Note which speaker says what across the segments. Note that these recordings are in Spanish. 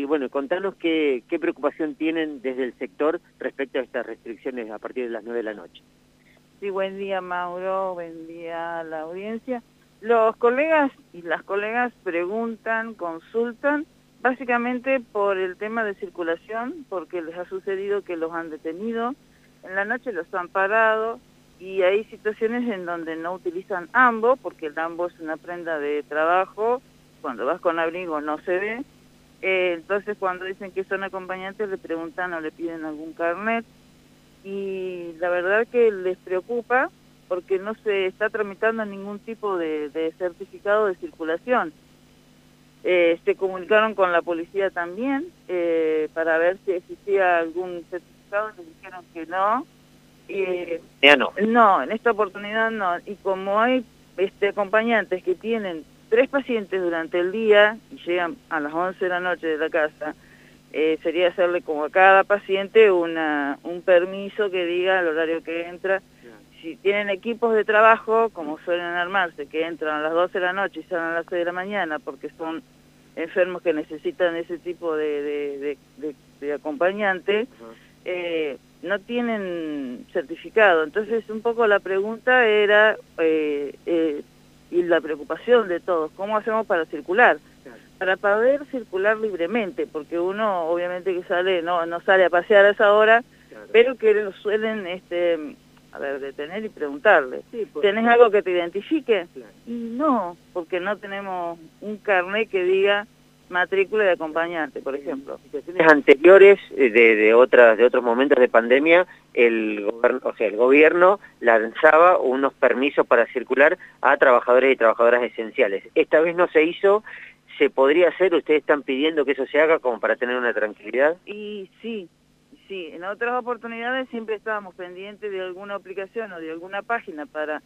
Speaker 1: bueno, contanos qué preocupación tienen desde el sector respecto a estas restricciones a partir de las 9 de la noche.
Speaker 2: Sí, buen día, Mauro, buen día a la audiencia. Los colegas y las colegas preguntan, consultan, básicamente por el tema de circulación, porque les ha sucedido que los han detenido, en la noche los han parado, y hay situaciones en donde no utilizan AMBO, porque el AMBO es una prenda de trabajo, cuando vas con abrigo no se ve, entonces cuando dicen que son acompañantes le preguntan o le piden algún carnet, y la verdad que les preocupa porque no se está tramitando ningún tipo de certificado de circulación. Se comunicaron con la policía también para ver si existía algún certificado, les dijeron que no.
Speaker 1: Ya no.
Speaker 2: No, en esta oportunidad no. Y como hay acompañantes que tienen 3 pacientes durante el día y llegan a las 11 de la noche de la casa, sería hacerle como a cada paciente un permiso que diga el horario que entra. Si tienen equipos de trabajo, como suelen armarse, que entran a las 12 de la noche y salen a las 6 de la mañana porque son enfermos que necesitan ese tipo de acompañante, no tienen certificado. Entonces un poco la pregunta era, y la preocupación de todos, ¿cómo hacemos para circular? Para poder circular libremente, porque uno obviamente que sale, no sale a pasear a esa hora, pero que lo suelen detener y preguntarle, sí, ¿tenés algo que te identifique? Claro. Y no, porque no tenemos un carnet que diga matrícula de acompañante, por ejemplo.
Speaker 1: En situaciones anteriores de otros momentos de pandemia, el gobierno lanzaba unos permisos para circular a trabajadores y trabajadoras esenciales. Esta vez no se hizo. ¿Se podría hacer? ¿Ustedes están pidiendo que eso se haga como para tener una tranquilidad?
Speaker 2: Y sí, en otras oportunidades siempre estábamos pendientes de alguna aplicación o de alguna página para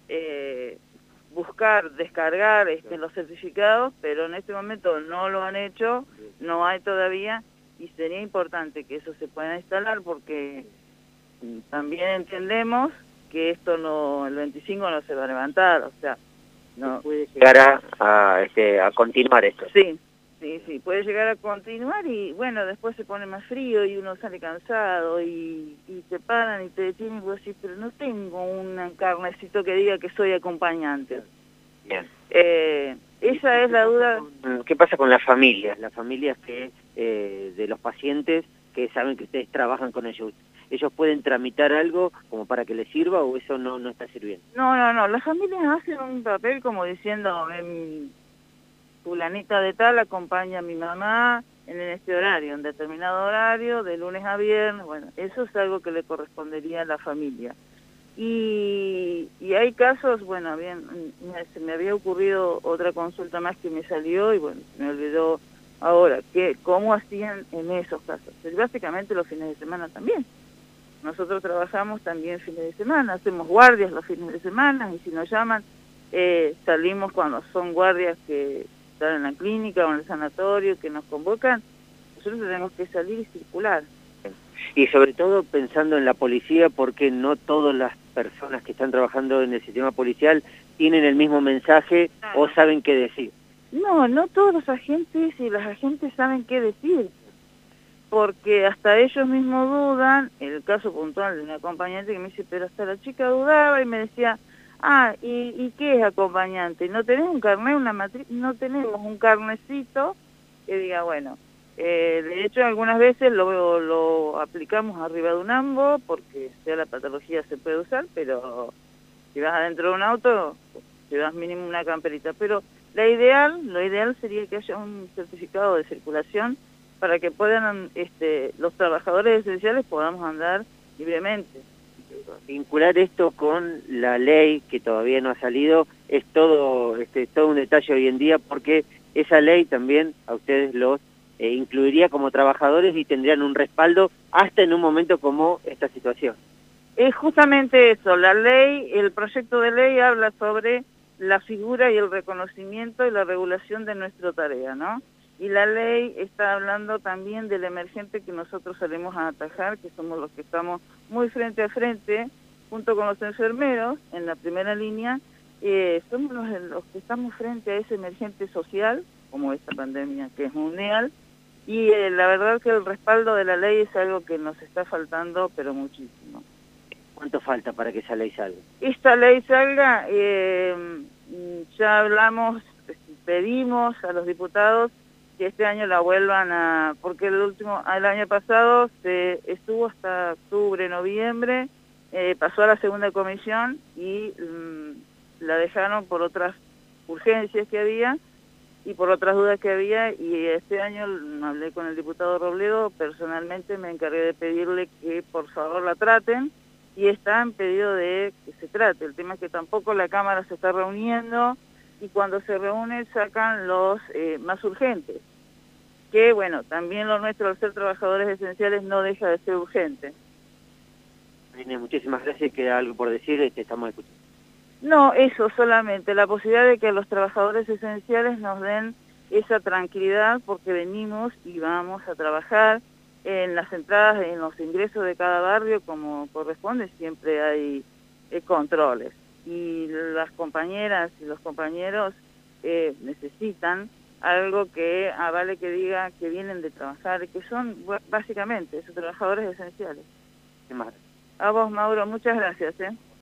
Speaker 2: buscar, descargar los certificados, pero en este momento no lo han hecho, no hay todavía, y sería importante que eso se pueda instalar porque también entendemos que esto el 25 no se va a levantar, o sea, no
Speaker 1: puede llegar a continuar esto.
Speaker 2: Sí, puede llegar a continuar y bueno, después se pone más frío y uno sale cansado y te paran y te detienen y vos decís, pero no tengo un carnecito que diga que soy acompañante.
Speaker 1: Bien.
Speaker 2: Esa es la duda.
Speaker 1: ¿Qué pasa con las familias? Las familias que de los pacientes que saben que ustedes trabajan con ellos. ¿Ellos pueden tramitar algo como para que les sirva o eso no está sirviendo?
Speaker 2: No, las familias hacen un papel como diciendo, fulanita de tal acompaña a mi mamá en este horario, en determinado horario, de lunes a viernes, bueno, eso es algo que le correspondería a la familia. Y hay casos, bueno, bien, se me había ocurrido otra consulta más que me salió y bueno, me olvidó ahora, ¿cómo hacían en esos casos? Pues básicamente los fines de semana también. Nosotros trabajamos también fines de semana, hacemos guardias los fines de semana y si nos llaman, salimos cuando son guardias que están en la clínica o en el sanatorio, que nos convocan, nosotros tenemos que salir y circular.
Speaker 1: Y sobre todo pensando en la policía, porque no todas las personas que están trabajando en el sistema policial tienen el mismo mensaje o saben qué decir.
Speaker 2: No todos los agentes y las agentes saben qué decir, porque hasta ellos mismos dudan. El caso puntual de una acompañante que me dice, pero hasta la chica dudaba y me decía, ¿y qué es acompañante? ¿No tenés un carnet, una matrícula? No tenemos un carnecito que diga, bueno, de hecho algunas veces lo aplicamos arriba de un AMBO, porque sea la patología se puede usar, pero si vas adentro de un auto, llevas mínimo una camperita. Pero lo ideal sería que haya un certificado de circulación para que puedan, los trabajadores esenciales podamos andar libremente.
Speaker 1: Vincular esto con la ley que todavía no ha salido es todo un detalle hoy en día, porque esa ley también a ustedes los incluiría como trabajadores y tendrían un respaldo hasta en un momento como esta situación.
Speaker 2: Es justamente eso, la ley, el proyecto de ley habla sobre la figura y el reconocimiento y la regulación de nuestra tarea, ¿no? Y la ley está hablando también del emergente que nosotros salimos a atajar, que somos los que estamos muy frente a frente, junto con los enfermeros, en la primera línea, somos los que estamos frente a ese emergente social, como esta pandemia que es mundial, Y la verdad que el respaldo de la ley es algo que nos está faltando, pero muchísimo.
Speaker 1: ¿Cuánto falta para que esa ley salga?
Speaker 2: Esta ley salga, ya hablamos, pedimos a los diputados que este año la vuelvan a, porque el año pasado se estuvo hasta octubre, noviembre, pasó a la segunda comisión y la dejaron por otras urgencias que había y por otras dudas que había, y este año hablé con el diputado Robledo, personalmente me encargué de pedirle que por favor la traten, y está en pedido de que se trate. El tema es que tampoco la Cámara se está reuniendo, y cuando se reúne sacan los más urgentes, que bueno, también lo nuestro al ser trabajadores esenciales no deja de ser urgente.
Speaker 1: Muchísimas gracias. ¿Queda algo por decir? Estamos escuchando.
Speaker 2: No, eso solamente, la posibilidad de que los trabajadores esenciales nos den esa tranquilidad, porque venimos y vamos a trabajar en las entradas, en los ingresos de cada barrio, como corresponde, siempre hay controles. Y las compañeras y los compañeros necesitan algo que avale que diga que vienen de trabajar, que son básicamente esos trabajadores esenciales.
Speaker 1: ¿Qué más?
Speaker 2: A vos, Mauro, muchas gracias.